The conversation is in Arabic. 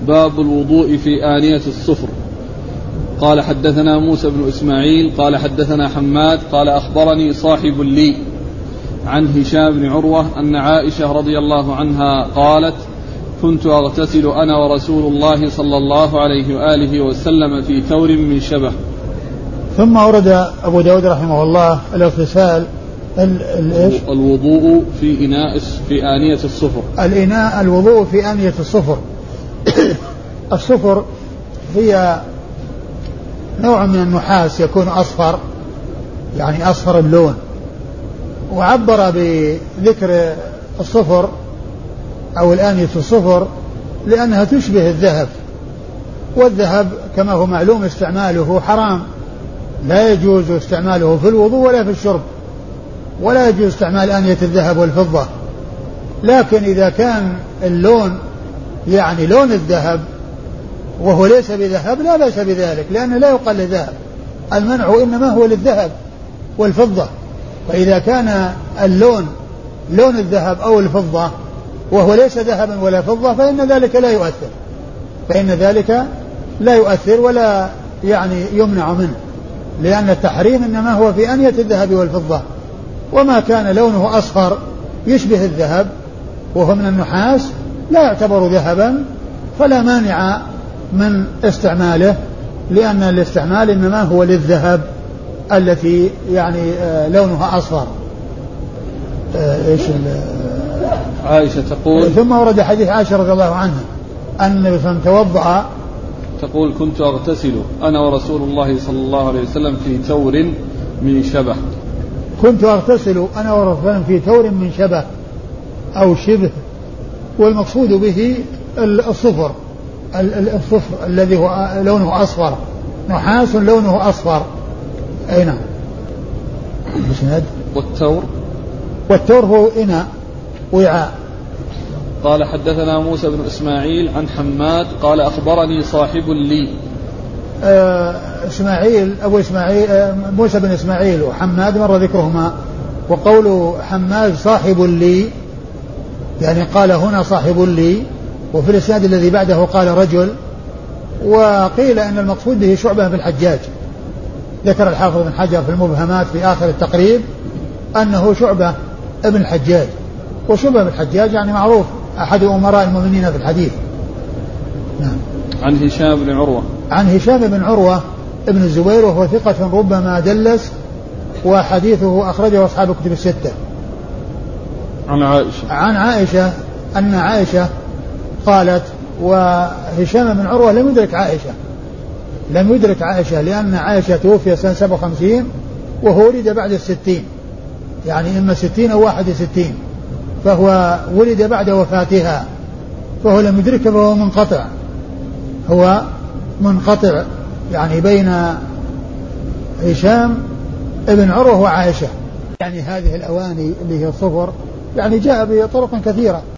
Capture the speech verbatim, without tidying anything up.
باب الوضوء في آنية الصفر. قال حدثنا موسى بن إسماعيل قال حدثنا حماد قال أخبرني صاحب لي عن هشام بن عروة أن عائشة رضي الله عنها قالت كنت أغتسل أنا ورسول الله صلى الله عليه وآله وسلم في ثور من شبه. ثم ورد أبو داود رحمه الله الاغتسال الوضوء في إناء في آنية الصفر. الإناء الوضوء في آنية الصفر. الصفر هي نوع من النحاس يكون أصفر، يعني أصفر اللون، وعبر بذكر الصفر أو الآنية الصفر لأنها تشبه الذهب، والذهب كما هو معلوم استعماله حرام، لا يجوز استعماله في الوضوء ولا في الشرب، ولا يجوز استعمال آنية الذهب والفضة. لكن إذا كان اللون يعني لون الذهب وهو ليس بذهب لا بأس بذلك، لأنه لا يقال للذهب، المنع إنما هو للذهب والفضة. فإذا كان اللون لون الذهب أو الفضة وهو ليس ذهبا ولا فضة فإن ذلك لا يؤثر، فإن ذلك لا يؤثر ولا يعني يمنع منه، لأن التحريم إنما هو في آنية الذهب والفضة. وما كان لونه أصفر يشبه الذهب وهو من النحاس لا يعتبر ذهبا، فلا مانع من استعماله، لأن الاستعمال إنما هو للذهب التي يعني لونها أصفر. إيش عائشة تقول ثم ورد حديث عائشة رضي الله عنها أن النبي صلى الله عليه وسلم توضأ، تقول كنت أغتسل أنا ورسول الله صلى الله عليه وسلم في ثور من شبه. كنت أغتسل أنا ورسول الله في ثور من شبه أو شبه، والمقصود به الصفر، الصفر الذي هو لونه أصفر، نحاس لونه أصفر. أي نعم. والثور والثور هو إناء وعاء. قال حدثنا موسى بن إسماعيل عن حماد قال أخبرني صاحب لي. آه إسماعيل أبو إسماعيل آه موسى بن إسماعيل وحماد مر ذكرهما، وقول حماد صاحب لي يعني قال هنا صاحب لي، وفي الإسناد الذي بعده قال رجل. وقيل أن المقصود به شعبة بن الحجاج، ذكر الحافظ بن حجر في المبهمات في آخر التقريب أنه شعبة ابن الحجاج، وشعبة بن الحجاج يعني معروف أحد أمراء المؤمنين في الحديث. نعم. عن هشام بن عروة عن هشام بن عروة ابن الزبير وهو ثقة ربما دلس، وحديثه أخرجه أصحاب الكتب الستة. عن عائشة عن عائشة أن عائشة قالت، وهشام بن عروة لم يدرك عائشة لم يدرك عائشة لأن عائشة توفي سنة سبعة وخمسين وهو ولد بعد الستين، يعني إما ستين أو واحد وستين، فهو ولد بعد وفاتها، فهو لم يدركه، فهو منقطع هو منقطع يعني بين هشام ابن عروة وعائشة. يعني هذه الأواني اللي هي الصفر يعني جاء بطرق كثيرة،